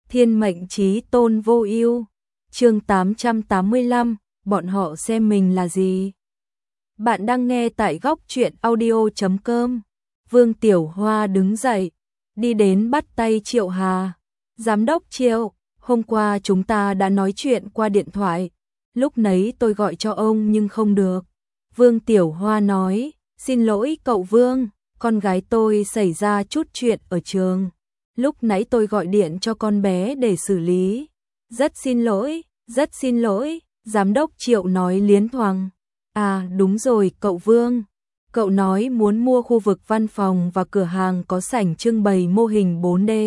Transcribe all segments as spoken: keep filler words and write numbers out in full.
Thiên mệnh chí tôn vô ưu. Chương tám trăm tám mươi lăm, bọn họ xem mình là gì? Bạn đang nghe tại góc truyện audio chấm com. Vương Tiểu Hoa đứng dậy, đi đến bắt tay Triệu Hà. Giám đốc Triệu, hôm qua chúng ta đã nói chuyện qua điện thoại. Lúc nấy tôi gọi cho ông nhưng không được. Vương Tiểu Hoa nói, xin lỗi cậu Vương, con gái tôi xảy ra chút chuyện ở trường. Lúc nãy tôi gọi điện cho con bé để xử lý. Rất xin lỗi, rất xin lỗi, giám đốc Triệu nói liến thoáng. À đúng rồi cậu Vương, cậu nói muốn mua khu vực văn phòng và cửa hàng có sảnh trưng bày mô hình bốn D.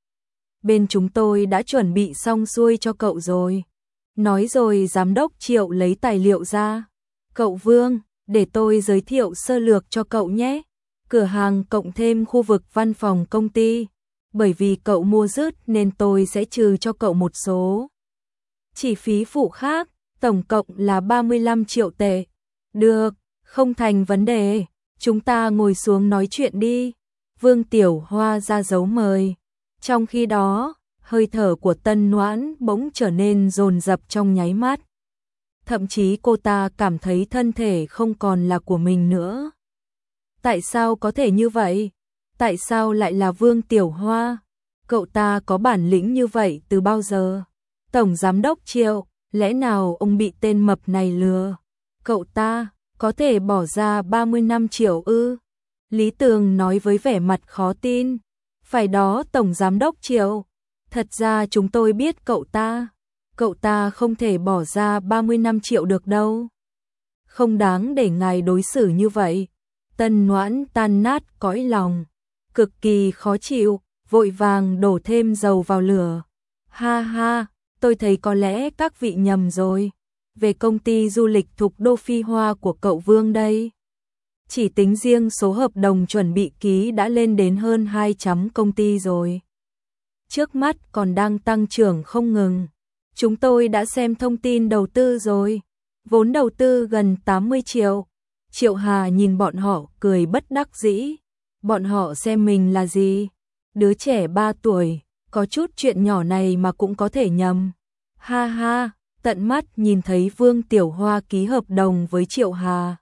Bên chúng tôi đã chuẩn bị xong xuôi cho cậu rồi. Nói rồi giám đốc Triệu lấy tài liệu ra. Cậu Vương, để tôi giới thiệu sơ lược cho cậu nhé. Cửa hàng cộng thêm khu vực văn phòng công ty. Bởi vì cậu mua rứt nên tôi sẽ trừ cho cậu một số chi phí phụ khác, tổng cộng là ba mươi lăm triệu tệ. Được, không thành vấn đề, chúng ta ngồi xuống nói chuyện đi. Vương Tiểu Hoa ra dấu mời. Trong khi đó, hơi thở của Tân Noãn bỗng trở nên dồn dập trong nháy mắt. Thậm chí cô ta cảm thấy thân thể không còn là của mình nữa. Tại sao có thể như vậy? Tại sao lại là Vương Tiểu Hoa? Cậu ta có bản lĩnh như vậy từ bao giờ? Tổng giám đốc Triệu, lẽ nào ông bị tên mập này lừa? Cậu ta có thể bỏ ra ba mươi lăm triệu ư? Lý Tường nói với vẻ mặt khó tin. Phải đó Tổng giám đốc Triệu, thật ra chúng tôi biết cậu ta. Cậu ta không thể bỏ ra ba mươi lăm triệu được đâu. Không đáng để ngài đối xử như vậy. Tân Noãn tan nát cõi lòng, cực kỳ khó chịu, vội vàng đổ thêm dầu vào lửa. Ha ha, tôi thấy có lẽ các vị nhầm rồi. Về công ty du lịch Thục Đô Phi Hoa của cậu Vương đây. Chỉ tính riêng số hợp đồng chuẩn bị ký đã lên đến hơn hai trăm công ty rồi. Trước mắt còn đang tăng trưởng không ngừng. Chúng tôi đã xem thông tin đầu tư rồi. Vốn đầu tư gần tám mươi triệu. Triệu Hà nhìn bọn họ cười bất đắc dĩ. Bọn họ xem mình là gì? Đứa trẻ ba tuổi, có chút chuyện nhỏ này mà cũng có thể nhầm. Ha ha, tận mắt nhìn thấy Vương Tiểu Hoa ký hợp đồng với Triệu Hà.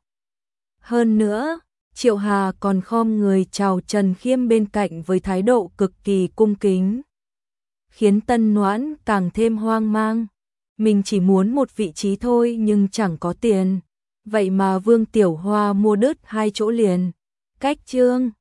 Hơn nữa, Triệu Hà còn khom người chào Trần Khiêm bên cạnh với thái độ cực kỳ cung kính. Khiến Tân Noãn càng thêm hoang mang. Mình chỉ muốn một vị trí thôi nhưng chẳng có tiền. Vậy mà Vương Tiểu Hoa mua đứt hai chỗ liền. Cách chương